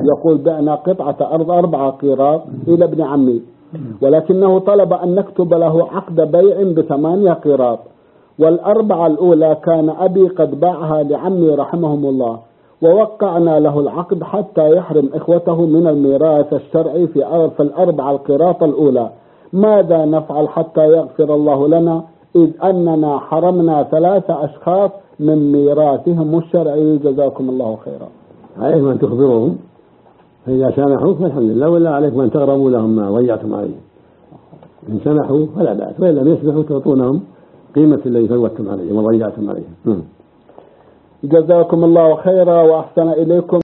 يقول بعنا قطعة أرض 4 قيراط إلى ابن عمي، ولكنه طلب أن نكتب له عقد بيع ب8 قيراط، وال4 الأولى كان أبي قد باعها لعمي رحمهم الله، ووقعنا له العقد حتى يحرم إخوته من الميراث الشرعي في ال4 القيراط الأولى. ماذا نفعل حتى يغفر الله لنا، إذ أننا حرمنا 3 أشخاص من ميراثهم الشرعي؟ جزاكم الله خيرا. عليكم أن تخبرهم، فإذا سامحوك فالحمد لله، ولا عليكم أن تغرموا لهم ما ضيعتم عليهم. إن سمحوا فلا بأس، وإن لم يسمحوا تعطونهم قيمة الذي فوتم عليهم وضيعتم عليهم. جزاكم الله خيرا وأحسن إليكم.